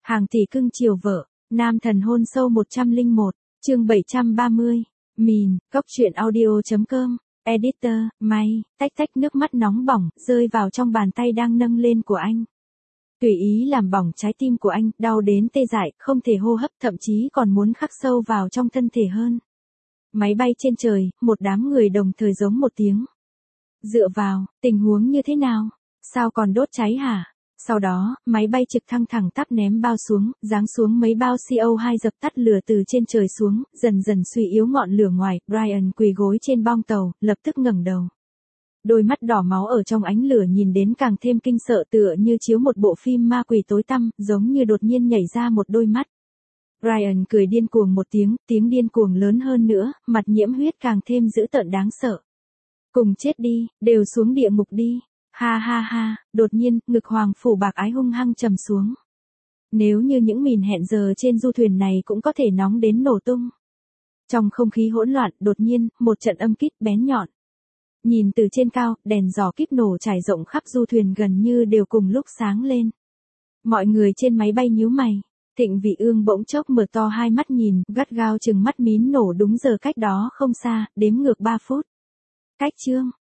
Hàng tỷ cưng chiều vợ, nam thần hôn sâu 101, chương 730, mìn, cóc truyện audio.com, editor, may, tách tách nước mắt nóng bỏng, rơi vào trong bàn tay đang nâng lên của anh. Tùy ý làm bỏng trái tim của anh, đau đến tê dại, không thể hô hấp, thậm chí còn muốn khắc sâu vào trong thân thể hơn. Máy bay trên trời, một đám người đồng thời giống một tiếng. Dựa vào, tình huống như thế nào? Sao còn đốt cháy hả? Sau đó, máy bay trực thăng thẳng tắp ném bao xuống, giáng xuống mấy bao CO2 dập tắt lửa từ trên trời xuống, dần dần suy yếu ngọn lửa ngoài. Brian quỳ gối trên bong tàu, lập tức ngẩng đầu. Đôi mắt đỏ máu ở trong ánh lửa nhìn đến càng thêm kinh sợ, tựa như chiếu một bộ phim ma quỷ tối tăm, giống như đột nhiên nhảy ra một đôi mắt. Brian cười điên cuồng một tiếng, tiếng điên cuồng lớn hơn nữa, mặt nhiễm huyết càng thêm dữ tợn đáng sợ. Cùng chết đi, đều xuống địa ngục đi. Ha ha ha, đột nhiên, ngực Hoàng Phủ Bạc Ái hung hăng trầm xuống. Nếu như những mìn hẹn giờ trên du thuyền này cũng có thể nóng đến nổ tung. Trong không khí hỗn loạn, đột nhiên, một trận âm kít bén nhọn. Nhìn từ trên cao, đèn giò kíp nổ trải rộng khắp du thuyền gần như đều cùng lúc sáng lên. Mọi người trên máy bay nhíu mày. Thịnh Vị Ương bỗng chốc mở to hai mắt nhìn, gắt gao chừng mắt mìn nổ đúng giờ cách đó không xa, đếm ngược 3 phút. Cách chương.